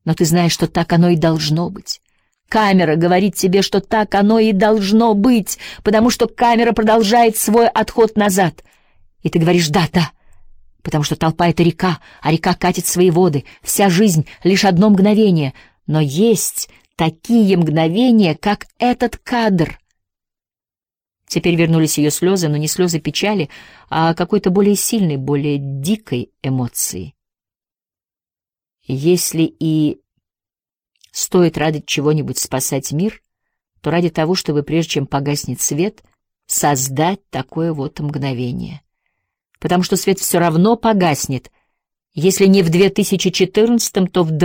Но ты знаешь, что так оно и должно быть. Камера говорит тебе, что так оно и должно быть, потому что камера продолжает свой отход назад. И ты говоришь «да, да», потому что толпа — это река, а река катит свои воды. Вся жизнь — лишь одно мгновение. Но есть такие мгновения, как этот кадр. Теперь вернулись ее слезы, но не слезы печали, а какой-то более сильной, более дикой эмоции. Если и стоит ради чего-нибудь спасать мир, то ради того, чтобы, прежде чем погаснет свет, создать такое вот мгновение. Потому что свет все равно погаснет, если не в 2014, то в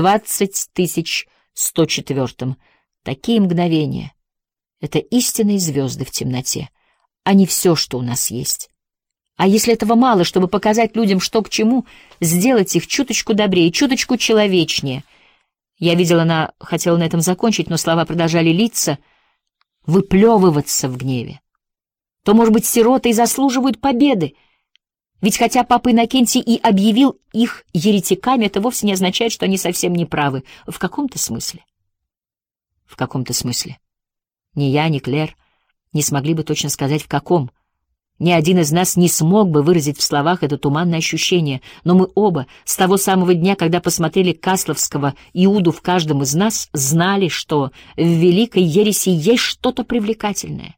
20104. Такие мгновения — это истинные звезды в темноте, а не все, что у нас есть. А если этого мало, чтобы показать людям, что к чему, сделать их чуточку добрее, чуточку человечнее. Я видела, она хотела на этом закончить, но слова продолжали литься, выплевываться в гневе. То, может быть, сироты и заслуживают победы. Ведь хотя папа Иннокентий и объявил их еретиками, это вовсе не означает, что они совсем не правы. В каком-то смысле. В каком-то смысле. Ни я, ни Клэр не смогли бы точно сказать, в каком. Ни один из нас не смог бы выразить в словах это туманное ощущение, но мы оба, с того самого дня, когда посмотрели Касловского Иуду в каждом из нас, знали, что в великой ереси есть что-то привлекательное.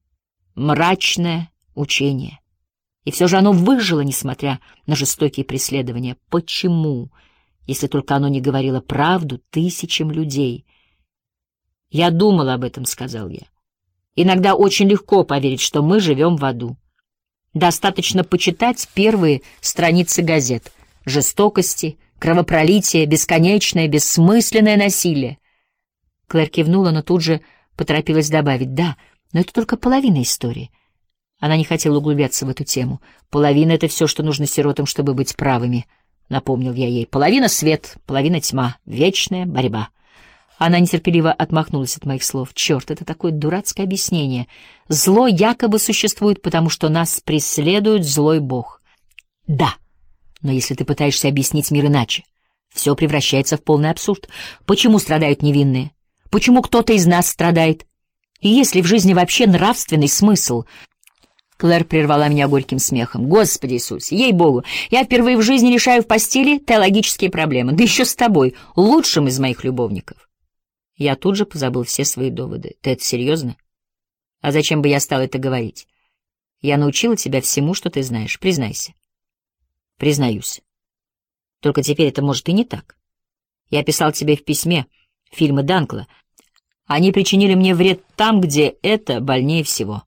Мрачное учение. И все же оно выжило, несмотря на жестокие преследования. Почему, если только оно не говорило правду тысячам людей? «Я думал об этом», — сказал я. «Иногда очень легко поверить, что мы живем в аду. Достаточно почитать первые страницы газет. Жестокости, кровопролитие, бесконечное, бессмысленное насилие». Клэр кивнула, но тут же поторопилась добавить: «Да, но это только половина истории». Она не хотела углубляться в эту тему. «Половина — это все, что нужно сиротам, чтобы быть правыми», — напомнил я ей. «Половина — свет, половина — тьма, вечная борьба». Она нетерпеливо отмахнулась от моих слов. «Черт, это такое дурацкое объяснение. Зло якобы существует, потому что нас преследует злой бог». «Да, но если ты пытаешься объяснить мир иначе, все превращается в полный абсурд. Почему страдают невинные? Почему кто-то из нас страдает? И есть ли в жизни вообще нравственный смысл?» Клэр прервала меня горьким смехом. «Господи Иисусе, ей-богу, я впервые в жизни решаю в постели теологические проблемы, да еще с тобой, лучшим из моих любовников». Я тут же позабыл все свои доводы. «Ты это серьезно? А зачем бы я стал это говорить? Я научила тебя всему, что ты знаешь. Признайся». «Признаюсь. Только теперь это может и не так. Я писал тебе в письме фильмы Данкла. Они причинили мне вред там, где это больнее всего».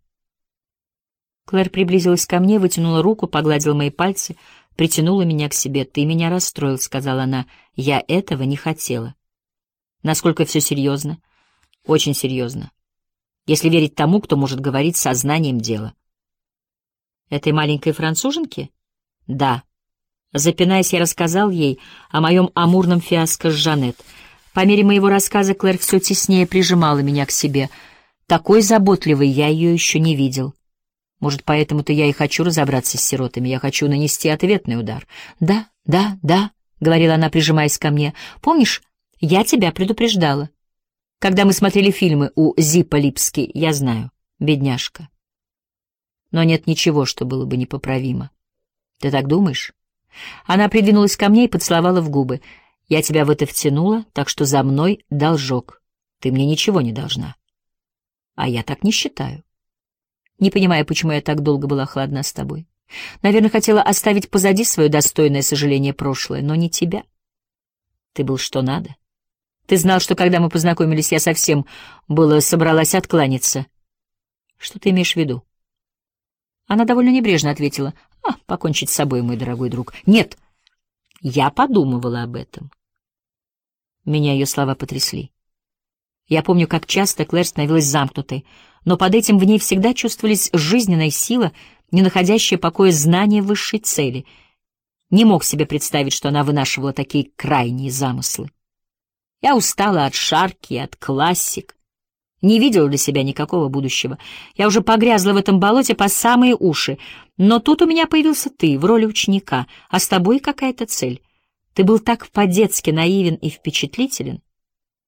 Клэр приблизилась ко мне, вытянула руку, погладила мои пальцы, притянула меня к себе. «Ты меня расстроил», — сказала она. «Я этого не хотела». «Насколько все серьезно?» «Очень серьезно. Если верить тому, кто может говорить сознанием дела». «Этой маленькой француженке?» «Да». Запинаясь, я рассказал ей о моем амурном фиаско с Жанет. По мере моего рассказа Клэр все теснее прижимала меня к себе. Такой заботливой я ее еще не видел. Может, поэтому-то я и хочу разобраться с сиротами. Я хочу нанести ответный удар. «Да, да, да», — говорила она, прижимаясь ко мне. «Помнишь, я тебя предупреждала. Когда мы смотрели фильмы у Зиппа Липски, я знаю, бедняжка. Но нет ничего, что было бы непоправимо. Ты так думаешь?» Она придвинулась ко мне и поцеловала в губы. «Я тебя в это втянула, так что за мной должок. Ты мне ничего не должна». «А я так не считаю. Не понимаю, почему я так долго была холодна с тобой. Наверное, хотела оставить позади свое достойное сожаление прошлое, но не тебя. Ты был что надо. Ты знал, что когда мы познакомились, я совсем было собралась откланяться. Что ты имеешь в виду?» Она довольно небрежно ответила: покончить с собой, мой дорогой друг. Нет, я подумывала об этом. Меня ее слова потрясли. Я помню, как часто Клэр становилась замкнутой, но под этим в ней всегда чувствовались жизненная сила, не находящая покоя знания высшей цели. Не мог себе представить, что она вынашивала такие крайние замыслы. Я устала от шарки, от классик. Не видела для себя никакого будущего. Я уже погрязла в этом болоте по самые уши. Но тут у меня появился ты в роли ученика, а с тобой какая-то цель. Ты был так по-детски наивен и впечатлителен.